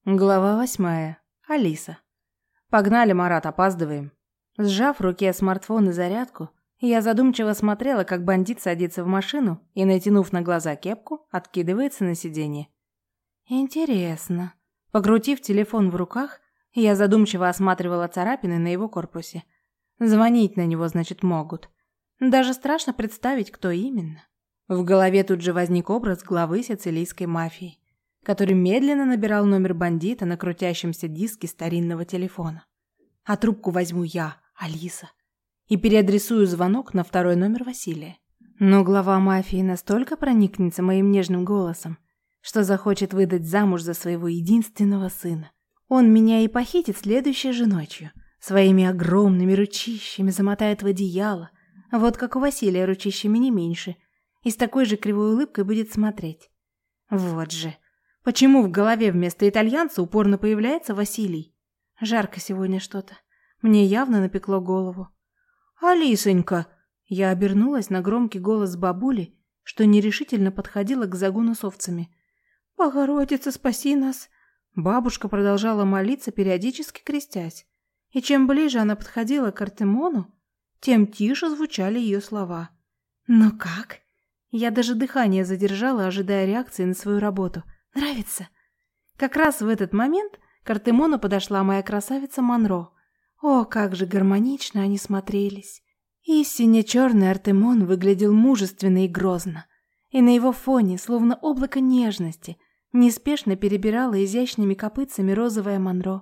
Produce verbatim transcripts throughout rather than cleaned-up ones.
Глава восьмая. Алиса. Погнали, Марат, опаздываем. Сжав в руке смартфон и зарядку, я задумчиво смотрела, как бандит садится в машину и, натянув на глаза кепку, откидывается на сиденье. Интересно. Покрутив телефон в руках, я задумчиво осматривала царапины на его корпусе. Звонить на него, значит, могут. Даже страшно представить, кто именно. В голове тут же возник образ главы сицилийской мафии, который медленно набирал номер бандита на крутящемся диске старинного телефона. А трубку возьму я, Алиса, и переадресую звонок на второй номер Василия. Но глава мафии настолько проникнется моим нежным голосом, что захочет выдать замуж за своего единственного сына. Он меня и похитит следующей же ночью. Своими огромными ручищами замотает в одеяло, вот как у Василия ручищами не меньше, и с такой же кривой улыбкой будет смотреть. Вот же. Почему в голове вместо итальянца упорно появляется Василий? Жарко сегодня что-то. Мне явно напекло голову. «Алисонька!» Я обернулась на громкий голос бабули, что нерешительно подходила к загону с овцами. «Богородица, спаси нас!» Бабушка продолжала молиться, периодически крестясь. И чем ближе она подходила к Артемону, тем тише звучали ее слова. «Ну как?» Я даже дыхание задержала, ожидая реакции на свою работу. «Нравится?» Как раз в этот момент к Артемону подошла моя красавица Монро. О, как же гармонично они смотрелись. Истинно черный Артемон выглядел мужественно и грозно. И на его фоне, словно облако нежности, неспешно перебирала изящными копытцами розовая Монро.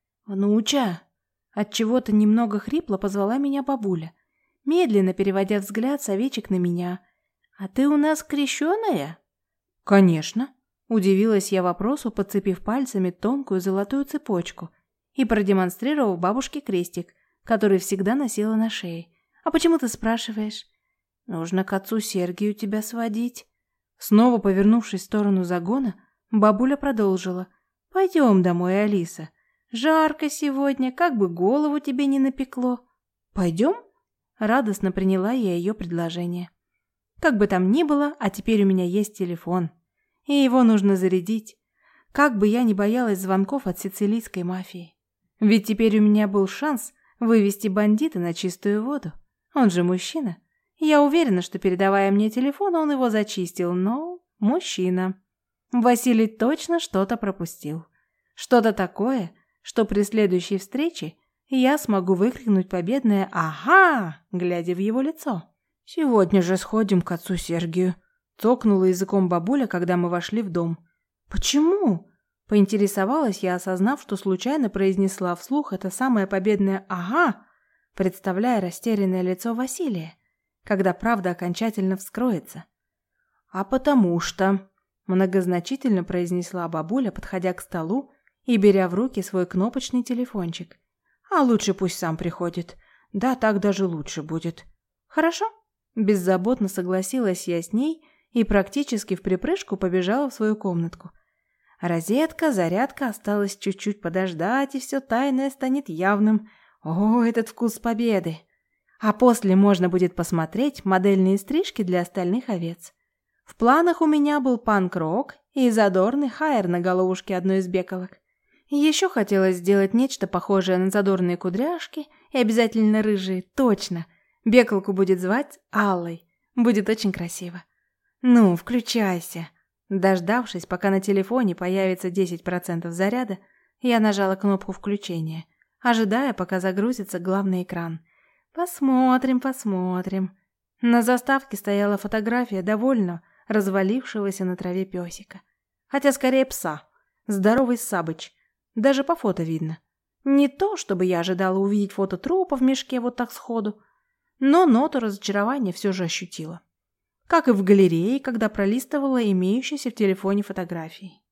«Внуча!» Отчего-то немного хрипло позвала меня бабуля, медленно переводя взгляд с овечек на меня. «А ты у нас крещеная?» «Конечно!» Удивилась я вопросу, подцепив пальцами тонкую золотую цепочку и продемонстрировав бабушке крестик, который всегда носила на шее. «А почему ты спрашиваешь?» «Нужно к отцу Сергию тебя сводить». Снова повернувшись в сторону загона, бабуля продолжила. «Пойдем домой, Алиса. Жарко сегодня, как бы голову тебе не напекло». «Пойдем?» Радостно приняла я ее предложение. Как бы там ни было, а теперь у меня есть телефон. И его нужно зарядить. Как бы я ни боялась звонков от сицилийской мафии. Ведь теперь у меня был шанс вывести бандита на чистую воду. Он же мужчина. Я уверена, что, передавая мне телефон, он его зачистил, но мужчина. Василий точно что-то пропустил. Что-то такое, что при следующей встрече я смогу выкрикнуть победное «Ага!», глядя в его лицо. «Сегодня же сходим к отцу Сергию», — цокнула языком бабуля, когда мы вошли в дом. «Почему?» — поинтересовалась я, осознав, что случайно произнесла вслух это самое победное «Ага!», представляя растерянное лицо Василия, когда правда окончательно вскроется. «А потому что...» — многозначительно произнесла бабуля, подходя к столу и беря в руки свой кнопочный телефончик. «А лучше пусть сам приходит. Да, так даже лучше будет». «Хорошо?» Беззаботно согласилась я с ней и практически вприпрыжку побежала в свою комнатку. Розетка, зарядка, осталось чуть-чуть подождать, и все тайное станет явным. О, этот вкус победы! А после можно будет посмотреть модельные стрижки для остальных овец. В планах у меня был панк-рок и задорный хайер на головушке одной из беколок. Еще хотелось сделать нечто похожее на задорные кудряшки и обязательно рыжие, точно. Беколку будет звать Аллой. Будет очень красиво. Ну, включайся. Дождавшись, пока на телефоне появится десять процентов заряда, я нажала кнопку включения, ожидая, пока загрузится главный экран. Посмотрим, посмотрим. На заставке стояла фотография довольно развалившегося на траве песика. Хотя скорее пса. Здоровый Сабыч. Даже по фото видно. Не то, чтобы я ожидала увидеть фото трупа в мешке вот так сходу, но ноту разочарования все же ощутила. Как и в галерее, когда пролистывала имеющиеся в телефоне фотографии.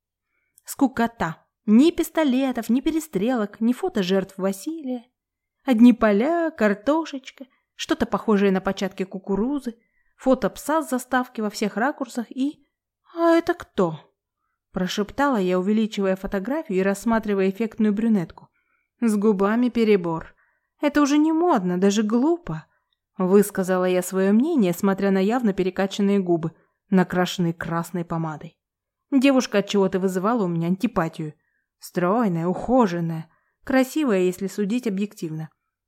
Скукота. Ни пистолетов, ни перестрелок, ни фото жертв Василия. Одни поля, картошечка, что-то похожее на початки кукурузы, фото пса с заставки во всех ракурсах и... «А это кто?» Прошептала я, увеличивая фотографию и рассматривая эффектную брюнетку. С губами перебор. Это уже не модно, даже глупо. Высказала я свое мнение, смотря на явно перекачанные губы, накрашенные красной помадой. Девушка отчего-то вызывала у меня антипатию. Стройная, ухоженная, красивая, если судить объективно.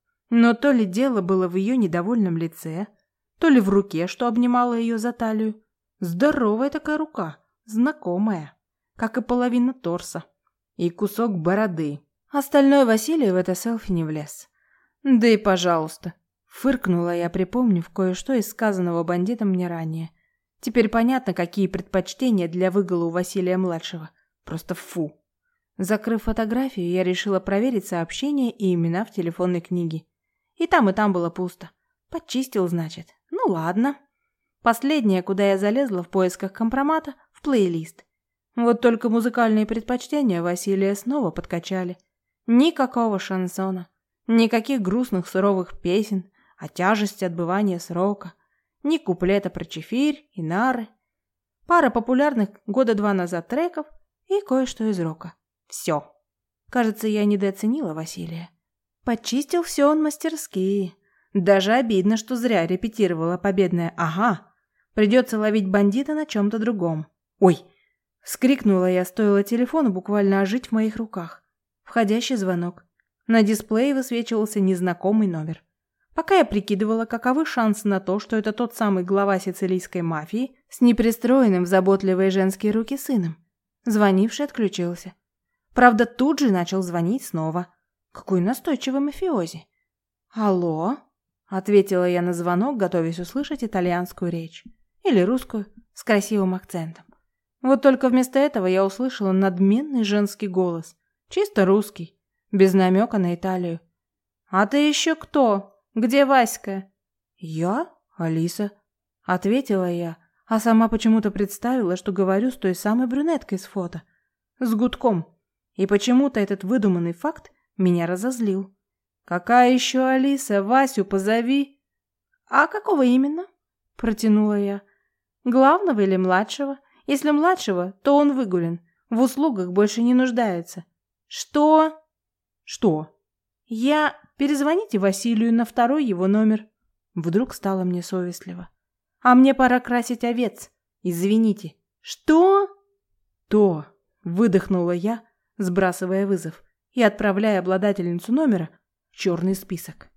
Но то ли дело было в ее недовольном лице, то ли в руке, что обнимала ее за талию. Здоровая такая рука, знакомая, как и половина торса. И кусок бороды. Остальное Василий в это селфи не влез. Да и пожалуйста. Фыркнула я, припомнив кое-что из сказанного бандитом мне ранее. Теперь понятно, какие предпочтения для выгула у Василия-младшего. Просто фу. Закрыв фотографию, я решила проверить сообщения и имена в телефонной книге. И там, и там было пусто. Почистил, значит. Ну ладно. Последнее, куда я залезла в поисках компромата, в плейлист. Вот только музыкальные предпочтения Василия снова подкачали. Никакого шансона, никаких грустных суровых песен о тяжести отбывания срока, ни куплета про чефирь и нары, пара популярных года два назад треков и кое-что из рока. Все. Кажется, я недооценила Василия. Почистил все он мастерски. Даже обидно, что зря репетировала победное «ага». Придется ловить бандита на чем-то другом. Ой! Вскрикнула я, стоило телефону буквально ожить в моих руках. Входящий звонок. На дисплее высвечивался незнакомый номер. Пока я прикидывала, каковы шансы на то, что это тот самый глава сицилийской мафии с непристроенным в заботливые женские руки сыном. Звонивший отключился. Правда, тут же начал звонить снова. Какой настойчивый мафиози. «Алло?» — ответила я на звонок, готовясь услышать итальянскую речь. Или русскую, с красивым акцентом. Вот только вместо этого я услышала надменный женский голос. Чисто русский, без намека на Италию. «А ты еще кто? Где Васька?» «Я? Алиса», — ответила я, а сама почему-то представила, что говорю с той самой брюнеткой с фото. С гудком. И почему-то этот выдуманный факт меня разозлил. «Какая еще Алиса? Васю позови!» «А какого именно?» — протянула я. «Главного или младшего? Если младшего, то он выгулен, в услугах больше не нуждается». «Что?» «Что?» «Я... Перезвоните Василию на второй его номер». Вдруг стало мне совестливо. «А мне пора красить овец. Извините». «Что?» «То», — выдохнула я, сбрасывая вызов и отправляя обладательницу номера в черный список.